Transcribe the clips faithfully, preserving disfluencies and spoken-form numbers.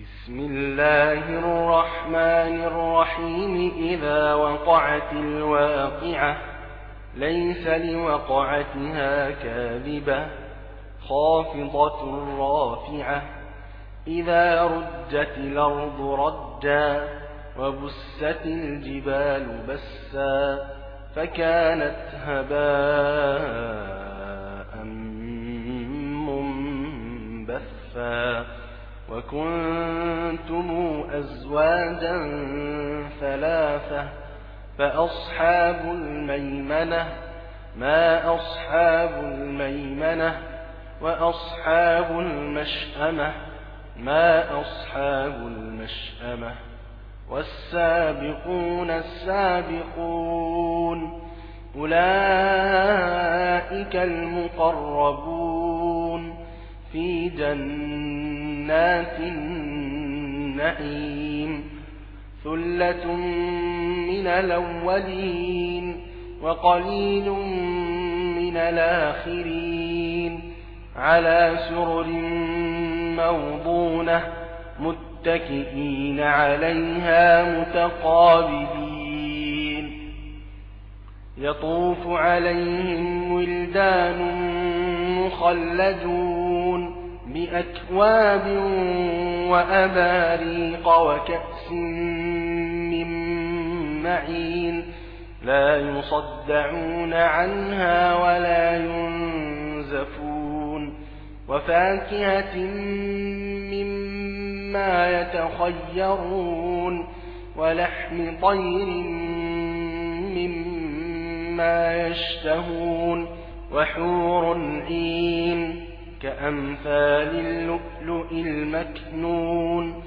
بسم الله الرحمن الرحيم إذا وقعت الواقعة ليس لوقعتها كاذبة خافضة رافعة إذا رجت الأرض رجا وبست الجبال بسا فكانت هباء منبثا وكنتم أزواجا ثلاثة فأصحاب الميمنة ما أصحاب الميمنة وأصحاب المشأمة ما أصحاب المشأمة والسابقون السابقون أولئك المقربون في جنات النعيم ثلة من الأولين وقليل من الآخرين على سرر موضونة متكئين عليها متقابلين يطوف عليهم ولدان مخلدون بأكواب وأباريق وكأس من معين لا يصدعون عنها ولا ينزفون وفاكهة مما يتخيرون ولحم طير مما يشتهون وحور عين كأمثال اللؤلؤ المكنون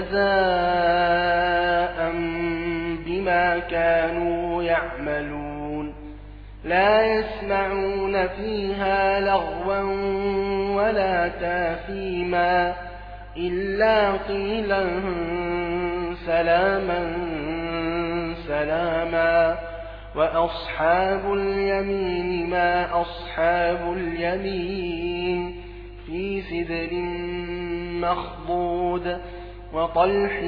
جزاء بما كانوا يعملون لا يسمعون فيها لغوا ولا تاثيما إلا قيلا سلاما سلاما وأصحاب اليمين ما أصحاب اليمين في سدر مخضود وطلح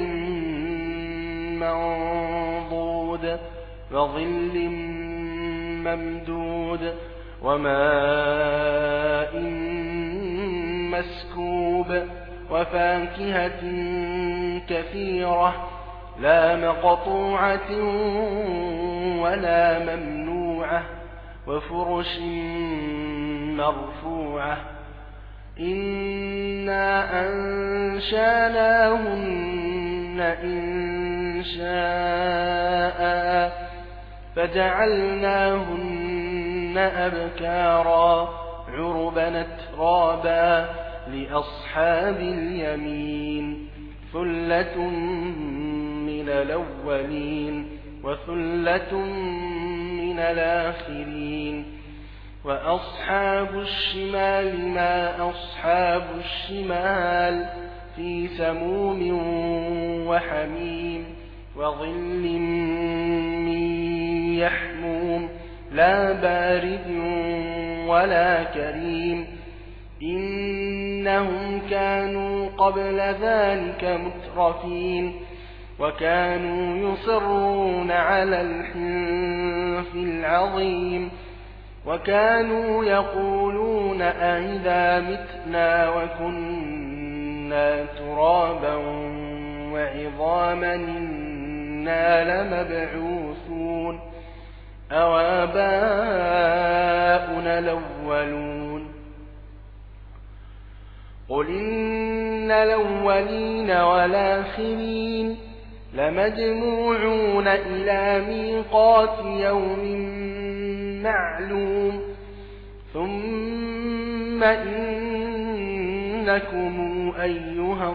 منضود وظل ممدود وماء مسكوب وفاكهة كثيرة لا مقطوعة ولا ممنوعة وفرش مرفوعة إنا أنشاناهن إنشاء فجعلناهن أبكارا عربا أترابا لأصحاب اليمين ثلة من الأولين وثلة من الآخرين وأصحاب الشمال ما أصحاب الشمال في سموم وحميم وظل من يحموم لا بارد ولا كريم إنهم كانوا قبل ذلك مترفين وكانوا يصرون على الحنث العظيم وكانوا يقولون أئذا متنا وكنا ترابا وعظاما إنا لمبعوثون أوآباؤنا الأولون قل إن الأولين والآخرين لمجموعون إلى ميقات يوم معلوم ثم إنكم أيها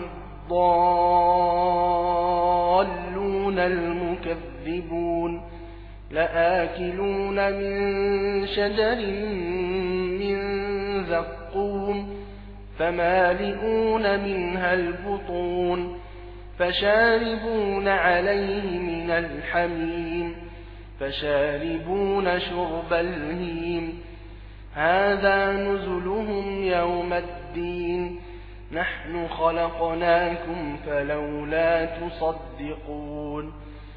الضالون المكذبون لآكلون من شجر من زقوم فمالئون منها البطون فشاربون عليه من الحميم فشاربون شرب الهيم هذا نزلهم يوم الدين نحن خلقناكم فلولا تصدقون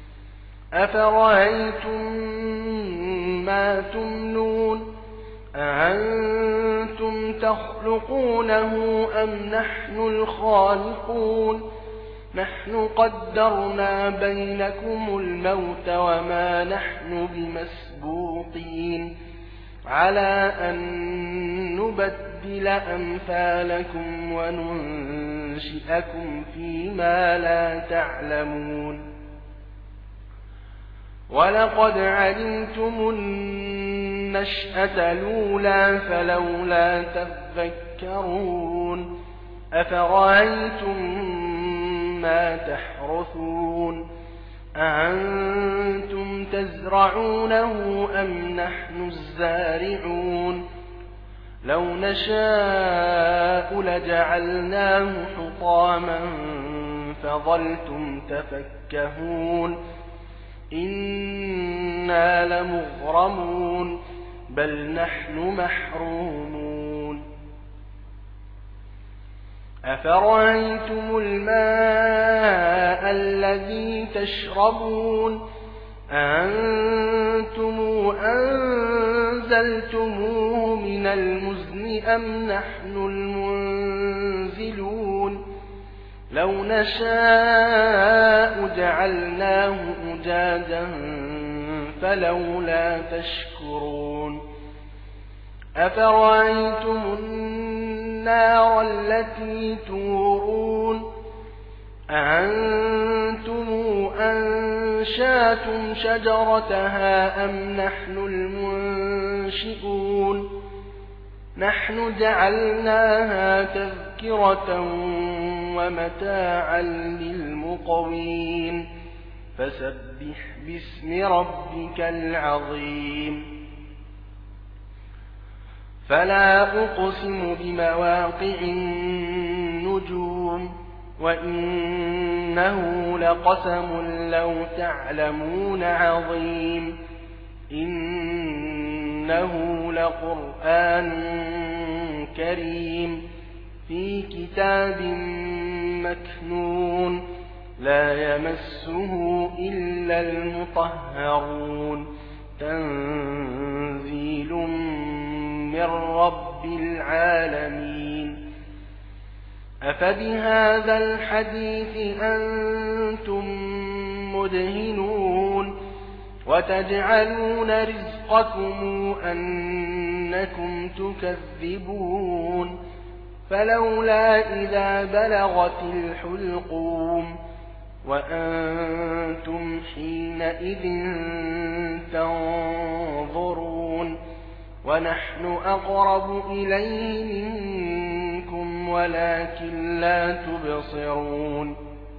أفرأيتم ما تمنون أأنتم تخلقونه أم نحن الخالقون نحن قدرنا بينكم الموت وما نحن بمسبوقين على أن نبدل أمثالكم وننشئكم فيما لا تعلمون ولقد علمتم النشأة الأولى فلولا تذكرون أفرأيتم ما تحرثون أأنتم تزرعونه أم نحن الزارعون لو نشاء لجعلناه حطاما فظلتم تفكهون إنا لمغرمون بل نحن محرومون أفرأيتم الماء الذي تشربون أأنتم أنزلتموه من المزن أم نحن المنزلون لو نشاء جعلناه أجاجا فلولا تشكرون أفرأيتم النار التي تورون أأنتم أنشأتم شجرتها أم نحن المنشئون نحن جعلناها تذكرة ومتاعا للمقوين فسبح باسم ربك العظيم فلا أقسم بمواقع النجوم وإنه لقسم لو تعلمون عظيم إنه لقرآن كريم في كتاب مكنون لا يمسه إلا المطهرون تنزيل من رب العالمين أفبهذا الحديث أنتم مدهنون وتجعلون رزقكم أنكم تكذبون فلولا إذا بلغت الحلقوم وأنتم حينئذ تنظرون ونحن أقرب إليه منكم ولكن لا تبصرون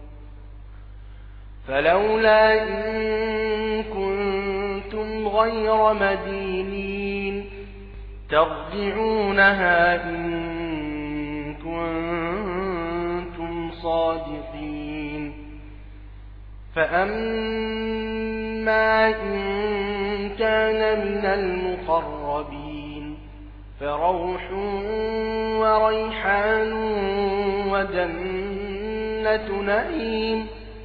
فلولا إن كنتم غير مدينين ترجعونها إن كنتم صادقين فأما إن كان من المقربين فروح وريحان وجنة نعيم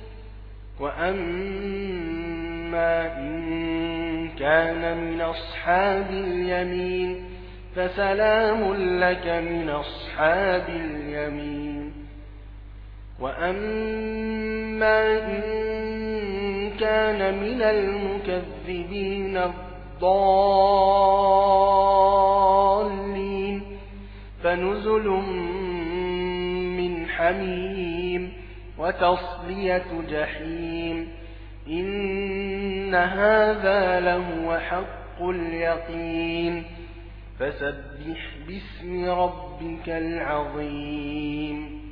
وأما إن كان من أصحاب اليمين فسلام لك من أصحاب اليمين وأما إن كان من المكذبين الضالين فنزل من حميم وتصلية جحيم إن هذا لهو حق اليقين فسبح باسم ربك العظيم